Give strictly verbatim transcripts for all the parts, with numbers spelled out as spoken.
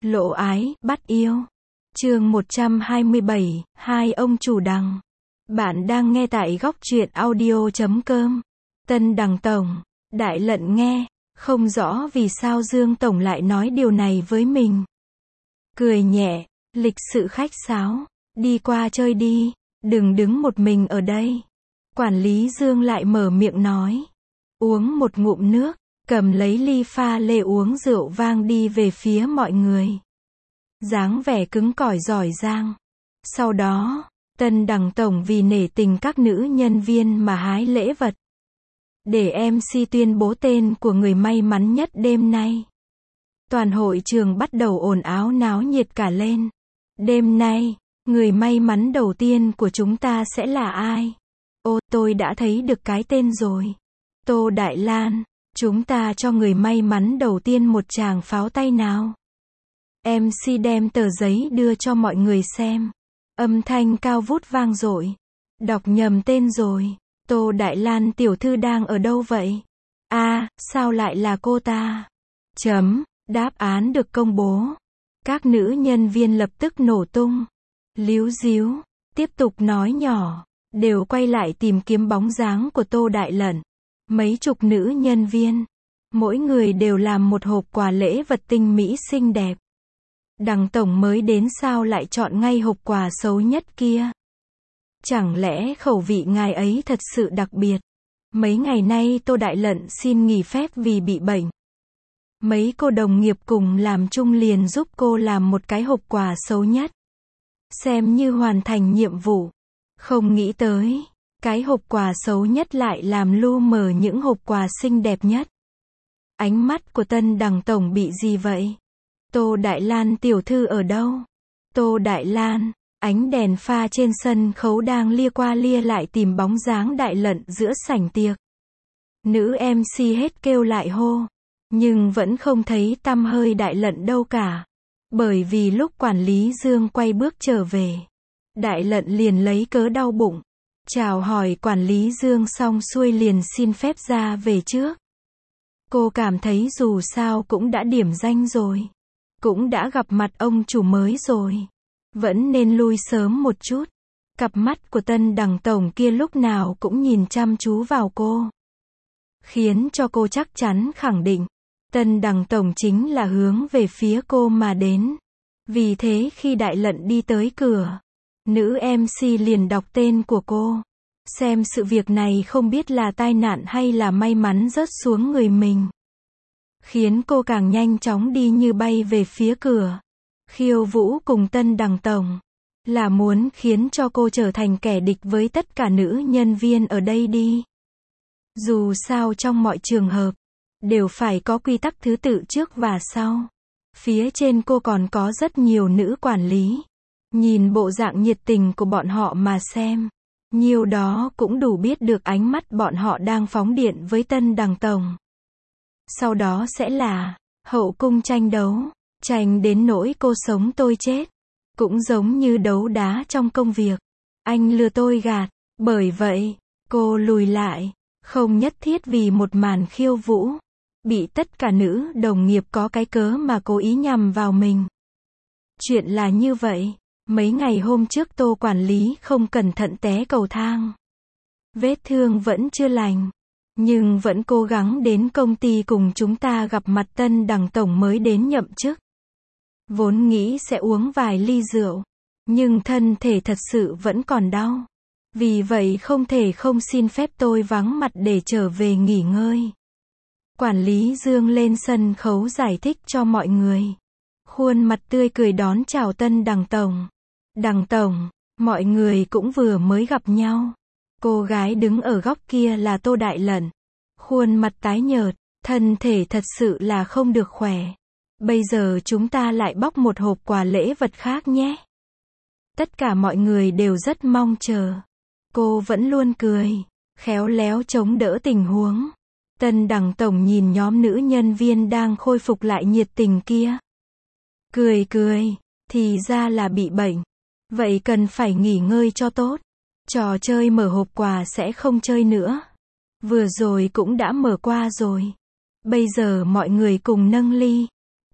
Lộ ái, bắt yêu. Chương một trăm hai mươi bảy, hai ông chủ Đằng. Bạn đang nghe tại góc truyện audio chấm com. Tân Đằng Tổng. Đại Lận nghe, không rõ vì sao Dương Tổng lại nói điều này với mình. Cười nhẹ, lịch sự khách sáo. Đi qua chơi đi, đừng đứng một mình ở đây. Quản lý Dương lại mở miệng nói. Uống một ngụm nước, cầm lấy ly pha lê uống rượu vang đi về phía mọi người. Dáng vẻ cứng cỏi giỏi giang. Sau đó, Tân Đằng Tổng vì nể tình các nữ nhân viên mà hái lễ vật. Để em xê tuyên bố tên của người may mắn nhất đêm nay. Toàn hội trường bắt đầu ồn ào náo nhiệt cả lên. Đêm nay, người may mắn đầu tiên của chúng ta sẽ là ai? Ô, tôi đã thấy được cái tên rồi. Tô Đại Lan. Chúng ta cho người may mắn đầu tiên một tràng pháo tay nào. em xê đem tờ giấy đưa cho mọi người xem. Âm thanh cao vút vang dội. Đọc nhầm tên rồi. Tô Đại Lan tiểu thư đang ở đâu vậy? A, à, sao lại là cô ta? Chấm, đáp án được công bố. Các nữ nhân viên lập tức nổ tung. Líu díu, tiếp tục nói nhỏ, đều quay lại tìm kiếm bóng dáng của Tô Đại Lận. Mấy chục nữ nhân viên, mỗi người đều làm một hộp quà lễ vật tinh mỹ xinh đẹp. Đằng Tổng mới đến sao lại chọn ngay hộp quà xấu nhất kia? Chẳng lẽ khẩu vị ngài ấy thật sự đặc biệt? Mấy ngày nay Tô Đại Lận xin nghỉ phép vì bị bệnh. Mấy cô đồng nghiệp cùng làm chung liền giúp cô làm một cái hộp quà xấu nhất. Xem như hoàn thành nhiệm vụ. Không nghĩ tới, cái hộp quà xấu nhất lại làm lu mờ những hộp quà xinh đẹp nhất. Ánh mắt của Tân Đằng Tổng bị gì vậy? Tô Đại Lan tiểu thư ở đâu? Tô Đại Lan, ánh đèn pha trên sân khấu đang lia qua lia lại tìm bóng dáng Đại Lận giữa sảnh tiệc. Nữ em xê hết kêu lại hô, nhưng vẫn không thấy tăm hơi Đại Lận đâu cả. Bởi vì lúc quản lý Dương quay bước trở về, Đại Lận liền lấy cớ đau bụng. Chào hỏi quản lý Dương xong xuôi liền xin phép ra về trước. Cô cảm thấy dù sao cũng đã điểm danh rồi. Cũng đã gặp mặt ông chủ mới rồi. Vẫn nên lui sớm một chút. Cặp mắt của Tân Đằng Tổng kia lúc nào cũng nhìn chăm chú vào cô. Khiến cho cô chắc chắn khẳng định. Tân Đằng Tổng chính là hướng về phía cô mà đến. Vì thế khi Đại Lận đi tới cửa, nữ em xê liền đọc tên của cô. Xem sự việc này không biết là tai nạn hay là may mắn rớt xuống người mình. Khiến cô càng nhanh chóng đi như bay về phía cửa. Khiêu vũ cùng Tân Đằng Tổng. Là muốn khiến cho cô trở thành kẻ địch với tất cả nữ nhân viên ở đây đi. Dù sao trong mọi trường hợp, đều phải có quy tắc thứ tự trước và sau. Phía trên cô còn có rất nhiều nữ quản lý. Nhìn bộ dạng nhiệt tình của bọn họ mà xem. Nhiều đó cũng đủ biết được ánh mắt bọn họ đang phóng điện với Tân Đằng Tổng. Sau đó sẽ là hậu cung tranh đấu. Tranh đến nỗi cô sống tôi chết. Cũng giống như đấu đá trong công việc. Anh lừa tôi gạt. Bởi vậy, cô lùi lại. Không nhất thiết vì một màn khiêu vũ. Bị tất cả nữ đồng nghiệp có cái cớ mà cố ý nhằm vào mình. Chuyện là như vậy. Mấy ngày hôm trước Tô quản lý không cẩn thận té cầu thang. Vết thương vẫn chưa lành. Nhưng vẫn cố gắng đến công ty cùng chúng ta gặp mặt Tân Đằng Tổng mới đến nhậm chức. Vốn nghĩ sẽ uống vài ly rượu. Nhưng thân thể thật sự vẫn còn đau. Vì vậy không thể không xin phép tôi vắng mặt để trở về nghỉ ngơi. Quản lý Dương lên sân khấu giải thích cho mọi người. Khuôn mặt tươi cười đón chào Tân Đằng Tổng. Đằng Tổng, mọi người cũng vừa mới gặp nhau. Cô gái đứng ở góc kia là Tô Đại Lận. Khuôn mặt tái nhợt, thân thể thật sự là không được khỏe. Bây giờ chúng ta lại bóc một hộp quà lễ vật khác nhé. Tất cả mọi người đều rất mong chờ. Cô vẫn luôn cười, khéo léo chống đỡ tình huống. Tân Đằng Tổng nhìn nhóm nữ nhân viên đang khôi phục lại nhiệt tình kia. Cười cười, thì ra là bị bệnh. Vậy cần phải nghỉ ngơi cho tốt. Trò chơi mở hộp quà sẽ không chơi nữa. Vừa rồi cũng đã mở qua rồi. Bây giờ mọi người cùng nâng ly.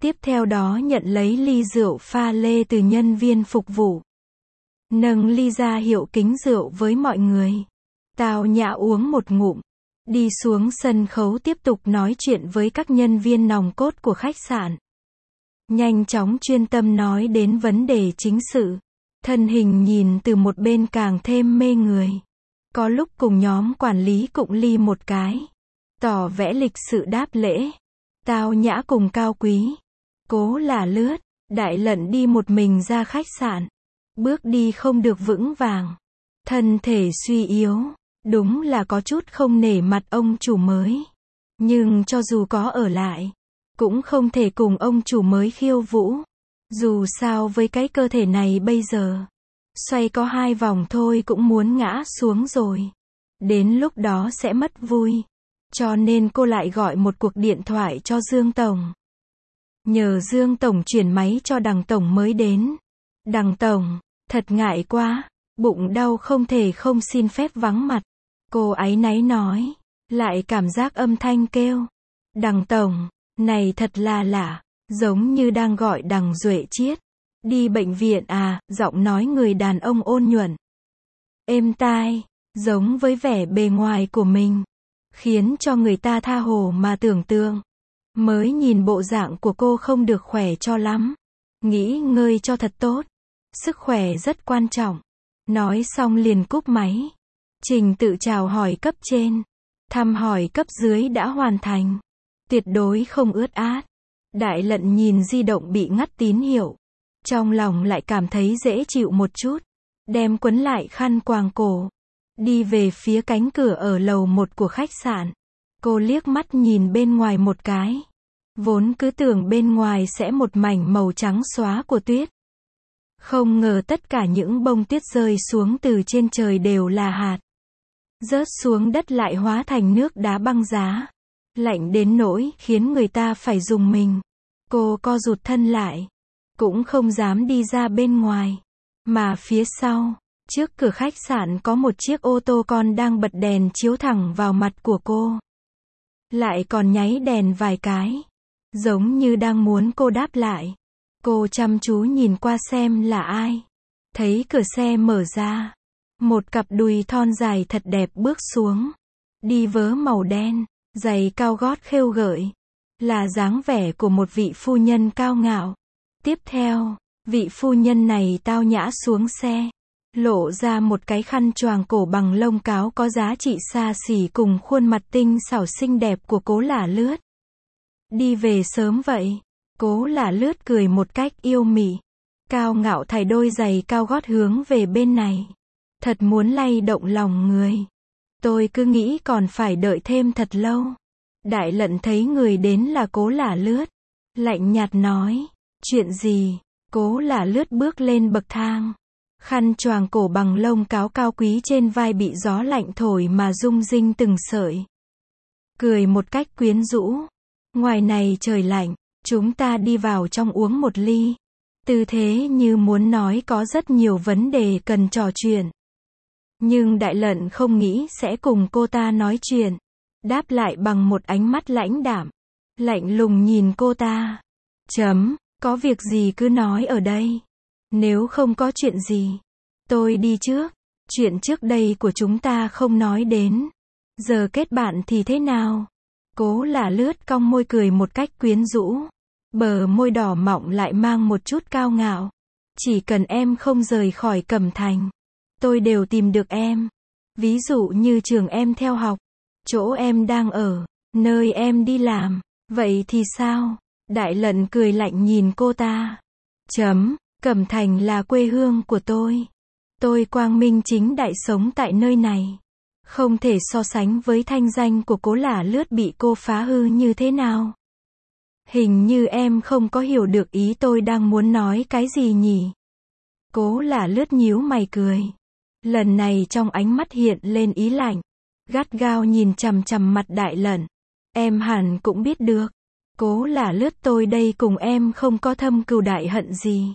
Tiếp theo đó nhận lấy ly rượu pha lê từ nhân viên phục vụ. Nâng ly ra hiệu kính rượu với mọi người. Tao Nhã uống một ngụm. Đi xuống sân khấu tiếp tục nói chuyện với các nhân viên nòng cốt của khách sạn. Nhanh chóng chuyên tâm nói đến vấn đề chính sự. Thân hình nhìn từ một bên càng thêm mê người. Có lúc cùng nhóm quản lý cụng ly một cái. Tỏ vẻ lịch sự đáp lễ. Tao Nhã cùng Cao Quý. Cố là lướt. Đại Lận đi một mình ra khách sạn. Bước đi không được vững vàng. Thân thể suy yếu. Đúng là có chút không nể mặt ông chủ mới. Nhưng cho dù có ở lại, cũng không thể cùng ông chủ mới khiêu vũ. Dù sao với cái cơ thể này bây giờ, xoay có hai vòng thôi cũng muốn ngã xuống rồi. Đến lúc đó sẽ mất vui. Cho nên cô lại gọi một cuộc điện thoại cho Dương Tổng. Nhờ Dương Tổng chuyển máy cho Đằng Tổng mới đến. Đằng Tổng, thật ngại quá, bụng đau không thể không xin phép vắng mặt. Cô áy náy nói, lại cảm giác âm thanh kêu. Đằng Tổng, này thật là lạ, giống như đang gọi Đằng Duệ Chiết. Đi bệnh viện à, giọng nói người đàn ông ôn nhuận. Êm tai, giống với vẻ bề ngoài của mình. Khiến cho người ta tha hồ mà tưởng tượng. Mới nhìn bộ dạng của cô không được khỏe cho lắm. Nghỉ ngơi cho thật tốt. Sức khỏe rất quan trọng. Nói xong liền cúp máy. Trình tự chào hỏi cấp trên. Thăm hỏi cấp dưới đã hoàn thành. Tuyệt đối không ướt át. Đại Lận nhìn di động bị ngắt tín hiệu. Trong lòng lại cảm thấy dễ chịu một chút. Đem quấn lại khăn quàng cổ. Đi về phía cánh cửa ở lầu một của khách sạn. Cô liếc mắt nhìn bên ngoài một cái. Vốn cứ tưởng bên ngoài sẽ một mảnh màu trắng xóa của tuyết. Không ngờ tất cả những bông tuyết rơi xuống từ trên trời đều là hạt. Rớt xuống đất lại hóa thành nước đá băng giá. Lạnh đến nỗi khiến người ta phải rùng mình. Cô co rụt thân lại. Cũng không dám đi ra bên ngoài. Mà phía sau, trước cửa khách sạn có một chiếc ô tô con đang bật đèn chiếu thẳng vào mặt của cô. Lại còn nháy đèn vài cái. Giống như đang muốn cô đáp lại. Cô chăm chú nhìn qua xem là ai. Thấy cửa xe mở ra. Một cặp đùi thon dài thật đẹp bước xuống. Đi vớ màu đen, giày cao gót khêu gợi. Là dáng vẻ của một vị phu nhân cao ngạo. Tiếp theo, vị phu nhân này tao nhã xuống xe. Lộ ra một cái khăn choàng cổ bằng lông cáo có giá trị xa xỉ cùng khuôn mặt tinh xảo xinh đẹp của Cố Lả Lướt. Đi về sớm vậy. Cố Lả Lướt cười một cách yêu mị. Cao ngạo thải đôi giày cao gót hướng về bên này. Thật muốn lay động lòng người. Tôi cứ nghĩ còn phải đợi thêm thật lâu. Đại Lận thấy người đến là Cố Lả Lướt. Lạnh nhạt nói. Chuyện gì? Cố Lả Lướt bước lên bậc thang. Khăn choàng cổ bằng lông cáo cao quý trên vai bị gió lạnh thổi mà rung rinh từng sợi. Cười một cách quyến rũ. Ngoài này trời lạnh, chúng ta đi vào trong uống một ly. Tư thế như muốn nói có rất nhiều vấn đề cần trò chuyện. Nhưng Đại Lận không nghĩ sẽ cùng cô ta nói chuyện. Đáp lại bằng một ánh mắt lãnh đạm. Lạnh lùng nhìn cô ta. Chấm, có việc gì cứ nói ở đây. Nếu không có chuyện gì, tôi đi trước. Chuyện trước đây của chúng ta không nói đến. Giờ kết bạn thì thế nào? Cố Lả Lướt cong môi cười một cách quyến rũ. Bờ môi đỏ mọng lại mang một chút cao ngạo. Chỉ cần em không rời khỏi Cẩm Thành, tôi đều tìm được em. Ví dụ như trường em theo học, chỗ em đang ở, nơi em đi làm. Vậy thì sao? Đại Lận cười lạnh nhìn cô ta. Chấm, Cẩm Thành là quê hương của tôi. Tôi quang minh chính đại sống tại nơi này. Không thể so sánh với thanh danh của Cố Lả Lướt bị cô phá hư như thế nào. Hình như em không có hiểu được ý tôi đang muốn nói cái gì nhỉ? Cố Lả Lướt nhíu mày cười. Lần này trong ánh mắt hiện lên ý lạnh. Gắt gao nhìn chằm chằm mặt Đại Lận. Em hẳn cũng biết được. Cố Lả Lướt tôi đây cùng em không có thâm cừu đại hận gì.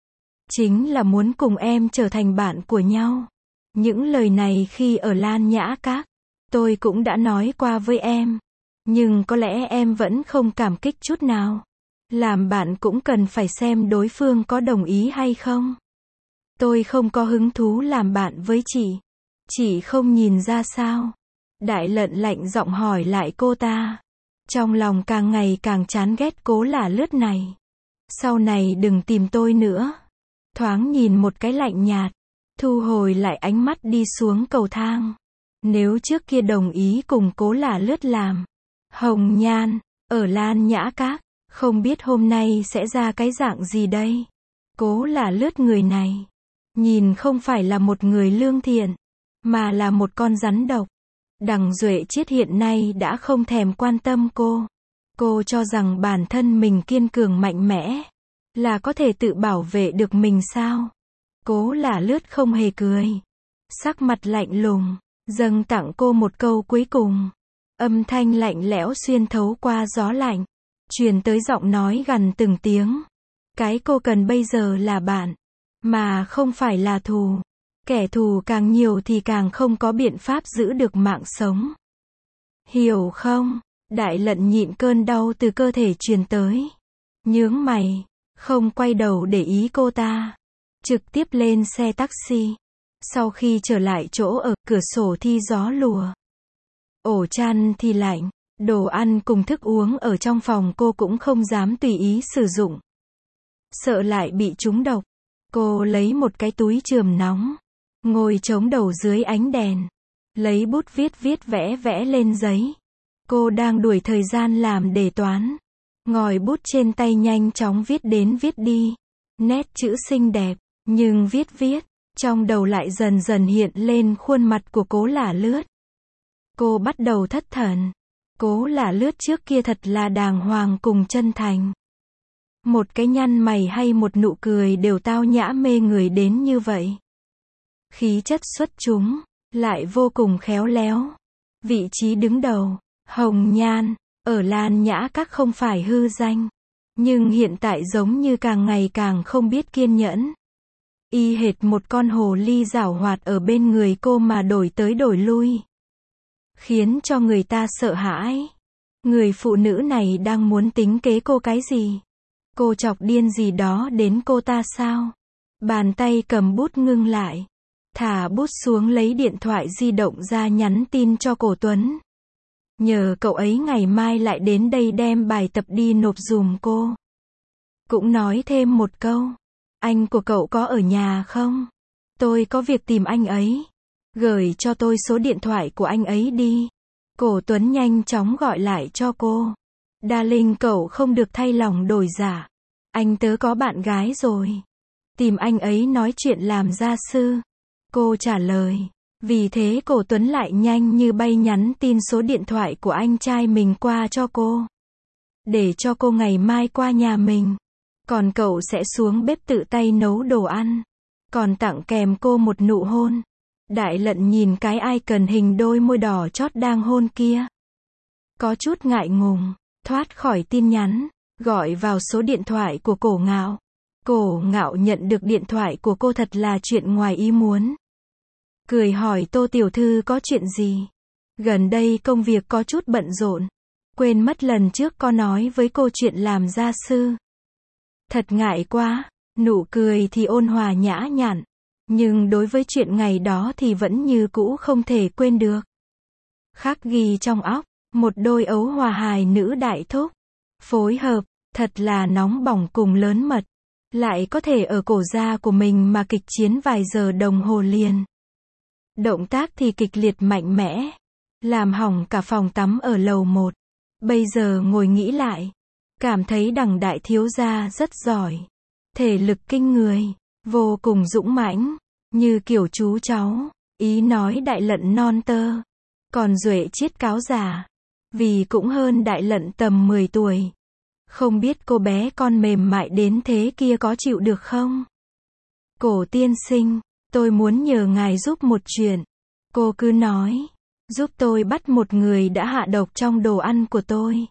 Chính là muốn cùng em trở thành bạn của nhau. Những lời này khi ở Lan Nhã Các, tôi cũng đã nói qua với em. Nhưng có lẽ em vẫn không cảm kích chút nào. Làm bạn cũng cần phải xem đối phương có đồng ý hay không. Tôi không có hứng thú làm bạn với chị. Chị không nhìn ra sao? Đại Lận lạnh giọng hỏi lại cô ta. Trong lòng càng ngày càng chán ghét Cố Lả Lướt này. Sau này đừng tìm tôi nữa. Thoáng nhìn một cái lạnh nhạt. Thu hồi lại ánh mắt đi xuống cầu thang. Nếu trước kia đồng ý cùng Cố Lả Lướt làm hồng nhan, ở Lan Nhã Các, không biết hôm nay sẽ ra cái dạng gì đây. Cố Lả Lướt người này, nhìn không phải là một người lương thiện, mà là một con rắn độc. Đằng Duệ Chiết hiện nay đã không thèm quan tâm cô. Cô cho rằng bản thân mình kiên cường mạnh mẽ, là có thể tự bảo vệ được mình sao? Cố Lả Lướt không hề cười. Sắc mặt lạnh lùng, dâng tặng cô một câu cuối cùng. Âm thanh lạnh lẽo xuyên thấu qua gió lạnh, truyền tới giọng nói gần từng tiếng. Cái cô cần bây giờ là bạn, mà không phải là thù. Kẻ thù càng nhiều thì càng không có biện pháp giữ được mạng sống. Hiểu không? Đại Lận nhịn cơn đau từ cơ thể truyền tới. Nhướng mày, không quay đầu để ý cô ta. Trực tiếp lên xe taxi. Sau khi trở lại chỗ ở, cửa sổ thi gió lùa. Ổ chăn thì lạnh. Đồ ăn cùng thức uống ở trong phòng cô cũng không dám tùy ý sử dụng. Sợ lại bị trúng độc. Cô lấy một cái túi chườm nóng. Ngồi chống đầu dưới ánh đèn. Lấy bút viết viết vẽ vẽ lên giấy. Cô đang đuổi thời gian làm đề toán. Ngòi bút trên tay nhanh chóng viết đến viết đi. Nét chữ xinh đẹp, nhưng viết viết, trong đầu lại dần dần hiện lên khuôn mặt của Cố Lả Lướt. Cô bắt đầu thất thần. Cố Lả Lướt trước kia thật là đàng hoàng cùng chân thành. Một cái nhăn mày hay một nụ cười đều tao nhã mê người đến như vậy. Khí chất xuất chúng, lại vô cùng khéo léo. Vị trí đứng đầu, hồng nhan, ở Lan Nhã Các không phải hư danh. Nhưng hiện tại giống như càng ngày càng không biết kiên nhẫn. Y hệt một con hồ ly giảo hoạt ở bên người cô mà đổi tới đổi lui. Khiến cho người ta sợ hãi. Người phụ nữ này đang muốn tính kế cô cái gì? Cô chọc điên gì đó đến cô ta sao? Bàn tay cầm bút ngưng lại. Thả bút xuống lấy điện thoại di động ra nhắn tin cho Cổ Tuấn. Nhờ cậu ấy ngày mai lại đến đây đem bài tập đi nộp giùm cô. Cũng nói thêm một câu. Anh của cậu có ở nhà không? Tôi có việc tìm anh ấy. Gửi cho tôi số điện thoại của anh ấy đi. Cổ Tuấn nhanh chóng gọi lại cho cô. Darling, cậu không được thay lòng đổi dạ. Anh tớ có bạn gái rồi. Tìm anh ấy nói chuyện làm gia sư. Cô trả lời. Vì thế Cổ Tuấn lại nhanh như bay nhắn tin số điện thoại của anh trai mình qua cho cô. Để cho cô ngày mai qua nhà mình. Còn cậu sẽ xuống bếp tự tay nấu đồ ăn. Còn tặng kèm cô một nụ hôn. Đại Lận nhìn cái icon hình đôi môi đỏ chót đang hôn kia. Có chút ngại ngùng, thoát khỏi tin nhắn, gọi vào số điện thoại của Cổ Ngạo. Cổ Ngạo nhận được điện thoại của cô thật là chuyện ngoài ý muốn. Cười hỏi Tô tiểu thư có chuyện gì? Gần đây công việc có chút bận rộn. Quên mất lần trước có nói với cô chuyện làm gia sư. Thật ngại quá. Nụ cười thì ôn hòa nhã nhặn. Nhưng đối với chuyện ngày đó thì vẫn như cũ không thể quên được. Khắc ghi trong óc, một đôi ấu hòa hài nữ đại thúc. Phối hợp, thật là nóng bỏng cùng lớn mật. Lại có thể ở cổ da của mình mà kịch chiến vài giờ đồng hồ liền. Động tác thì kịch liệt mạnh mẽ. Làm hỏng cả phòng tắm ở lầu một. Bây giờ ngồi nghĩ lại. Cảm thấy đằng đại thiếu gia rất giỏi. Thể lực kinh người. Vô cùng dũng mãnh. Như kiểu chú cháu. Ý nói Đại Lận non tơ. Còn Duệ Chiết cáo già. Vì cũng hơn Đại Lận tầm mười tuổi. Không biết cô bé con mềm mại đến thế kia có chịu được không? Cổ tiên sinh, tôi muốn nhờ ngài giúp một chuyện. Cô cứ nói. Giúp tôi bắt một người đã hạ độc trong đồ ăn của tôi.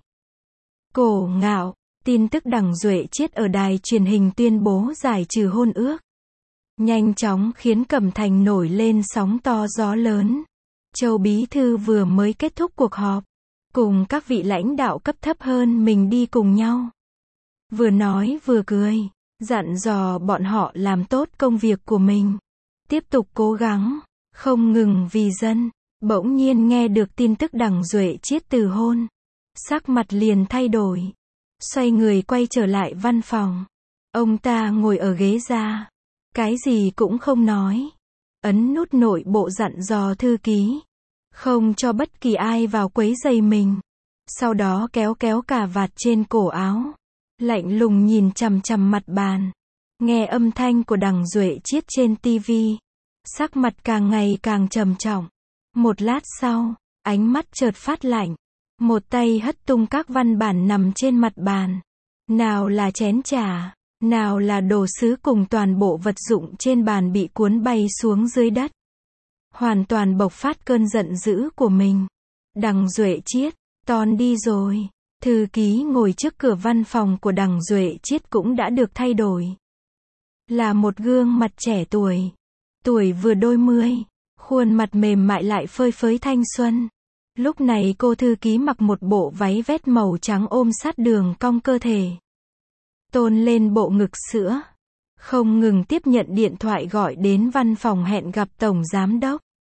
Cổ Ngạo, tin tức đằng Duệ Chiết ở đài truyền hình tuyên bố giải trừ hôn ước. Nhanh chóng khiến Cẩm Thành nổi lên sóng to gió lớn. Châu Bí Thư vừa mới kết thúc cuộc họp. Cùng các vị lãnh đạo cấp thấp hơn mình đi cùng nhau. vừa nói vừa cười, dặn dò bọn họ làm tốt công việc của mình, tiếp tục cố gắng, không ngừng vì dân. Bỗng nhiên nghe được tin tức Đằng Duệ Chiết từ hôn, sắc mặt liền thay đổi, xoay người quay trở lại văn phòng. Ông ta ngồi ở ghế ra, cái gì cũng không nói, ấn nút nội bộ dặn dò thư ký, không cho bất kỳ ai vào quấy rầy mình. Sau đó kéo kéo cà vạt trên cổ áo, lạnh lùng nhìn chằm chằm mặt bàn, nghe âm thanh của Đằng Duệ Chiết trên tivi, sắc mặt càng ngày càng trầm trọng. Một lát sau, ánh mắt chợt phát lạnh, một tay hất tung các văn bản nằm trên mặt bàn. Nào là chén trà, nào là đồ sứ cùng toàn bộ vật dụng trên bàn bị cuốn bay xuống dưới đất. Hoàn toàn bộc phát cơn giận dữ của mình. Đằng Duệ Chiết, ton đi rồi. Thư ký ngồi trước cửa văn phòng của Đằng Duệ Chiết cũng đã được thay đổi. Là một gương mặt trẻ tuổi. Tuổi vừa đôi mươi. Khuôn mặt mềm mại lại phơi phới thanh xuân. Lúc này cô thư ký mặc một bộ váy vét màu trắng ôm sát đường cong cơ thể, tôn lên bộ ngực sữa, không ngừng tiếp nhận điện thoại gọi đến văn phòng hẹn gặp tổng giám đốc.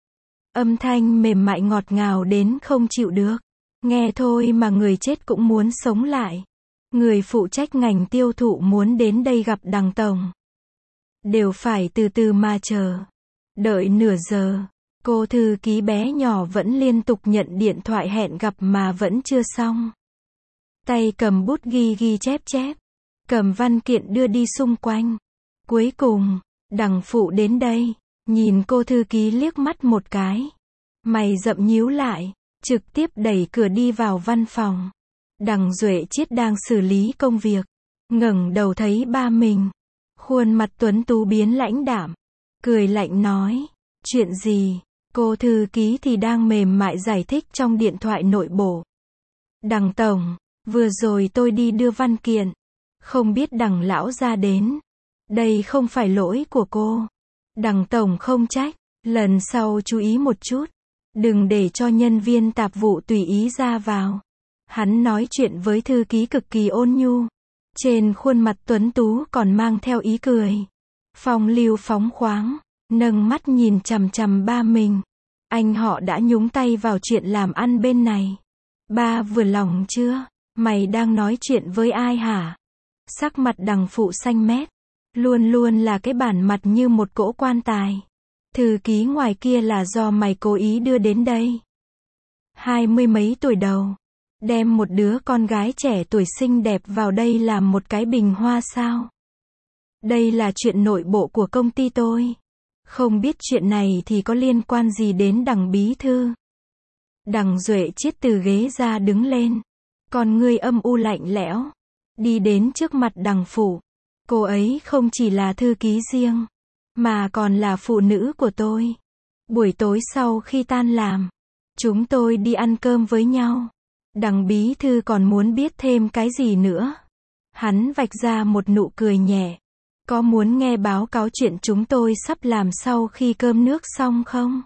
Âm thanh mềm mại ngọt ngào đến không chịu được. Nghe thôi mà người chết cũng muốn sống lại. Người phụ trách ngành tiêu thụ muốn đến đây gặp Đằng tổng. Đều phải từ từ mà chờ. Đợi nửa giờ, cô thư ký bé nhỏ vẫn liên tục nhận điện thoại hẹn gặp mà vẫn chưa xong. Tay cầm bút ghi ghi chép chép, cầm văn kiện đưa đi xung quanh. Cuối cùng, Đằng phụ đến đây, nhìn cô thư ký liếc mắt một cái. Mày rậm nhíu lại, trực tiếp đẩy cửa đi vào văn phòng. Đằng Duệ Chiết đang xử lý công việc, ngẩng đầu thấy ba mình. Khuôn mặt tuấn tú biến lãnh đạm, cười lạnh nói, chuyện gì? Cô thư ký thì đang mềm mại giải thích trong điện thoại nội bộ. Đằng tổng, vừa rồi tôi đi đưa văn kiện, không biết Đằng lão ra đến. Đây không phải lỗi của cô. Đằng tổng không trách, lần sau chú ý một chút, đừng để cho nhân viên tạp vụ tùy ý ra vào. Hắn nói chuyện với thư ký cực kỳ ôn nhu, trên khuôn mặt tuấn tú còn mang theo ý cười, phong lưu phóng khoáng, nâng mắt nhìn chằm chằm ba mình. Anh họ đã nhúng tay vào chuyện làm ăn bên này. Ba vừa lòng chưa? Mày đang nói chuyện với ai hả? Sắc mặt Đằng phụ xanh mét, luôn luôn là cái bản mặt như một cỗ quan tài. Thư ký ngoài kia là do mày cố ý đưa đến đây. Hai mươi mấy tuổi đầu, đem một đứa con gái trẻ tuổi xinh đẹp vào đây làm một cái bình hoa sao? Đây là chuyện nội bộ của công ty tôi. Không biết chuyện này thì có liên quan gì đến Đằng bí thư? Đằng Duệ Chiết từ ghế ra đứng lên, con ngươi âm u lạnh lẽo, đi đến trước mặt Đằng phụ. Cô ấy không chỉ là thư ký riêng, mà còn là phụ nữ của tôi. Buổi tối sau khi tan làm, chúng tôi đi ăn cơm với nhau. Đằng bí thư còn muốn biết thêm cái gì nữa? Hắn vạch ra một nụ cười nhẹ. Có muốn nghe báo cáo chuyện chúng tôi sắp làm sau khi cơm nước xong không?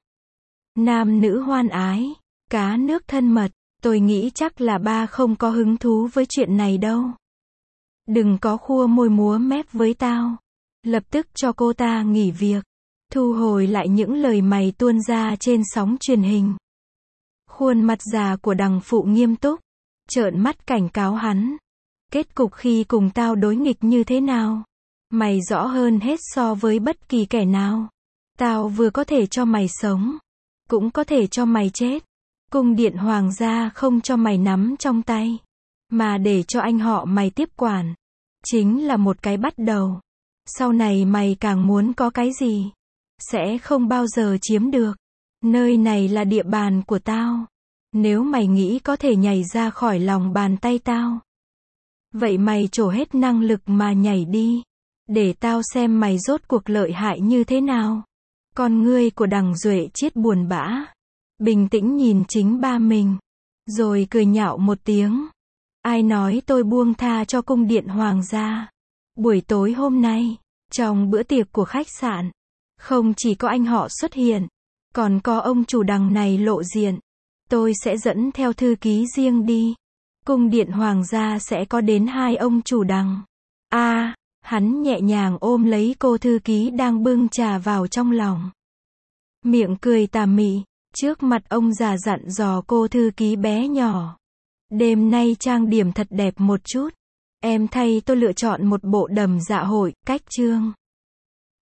Nam nữ hoan ái, cá nước thân mật, tôi nghĩ chắc là ba không có hứng thú với chuyện này đâu. Đừng có khua môi múa mép với tao. Lập tức cho cô ta nghỉ việc. Thu hồi lại những lời mày tuôn ra trên sóng truyền hình. Khuôn mặt già của Đằng phụ nghiêm túc, trợn mắt cảnh cáo hắn. Kết cục khi cùng tao đối nghịch như thế nào? Mày rõ hơn hết so với bất kỳ kẻ nào. Tao vừa có thể cho mày sống, cũng có thể cho mày chết. Cung điện hoàng gia không cho mày nắm trong tay, mà để cho anh họ mày tiếp quản. Chính là một cái bắt đầu. Sau này mày càng muốn có cái gì, sẽ không bao giờ chiếm được. Nơi này là địa bàn của tao. Nếu mày nghĩ có thể nhảy ra khỏi lòng bàn tay tao, vậy mày trổ hết năng lực mà nhảy đi. Để tao xem mày rốt cuộc lợi hại như thế nào. Con ngươi của Đằng Duệ Chiết buồn bã, bình tĩnh nhìn chính ba mình, rồi cười nhạo một tiếng. Ai nói tôi buông tha cho cung điện hoàng gia? Buổi tối hôm nay, trong bữa tiệc của khách sạn, không chỉ có anh họ xuất hiện, còn có ông chủ Đằng này lộ diện. Tôi sẽ dẫn theo thư ký riêng đi. cung điện hoàng gia sẽ có đến hai ông chủ đằng. A, hắn nhẹ nhàng ôm lấy cô thư ký đang bưng trà vào trong lòng. Miệng cười tà mị, trước mặt ông già dặn dò cô thư ký bé nhỏ. Đêm nay trang điểm thật đẹp một chút. Em thay tôi lựa chọn một bộ đầm dạ hội, cách trương.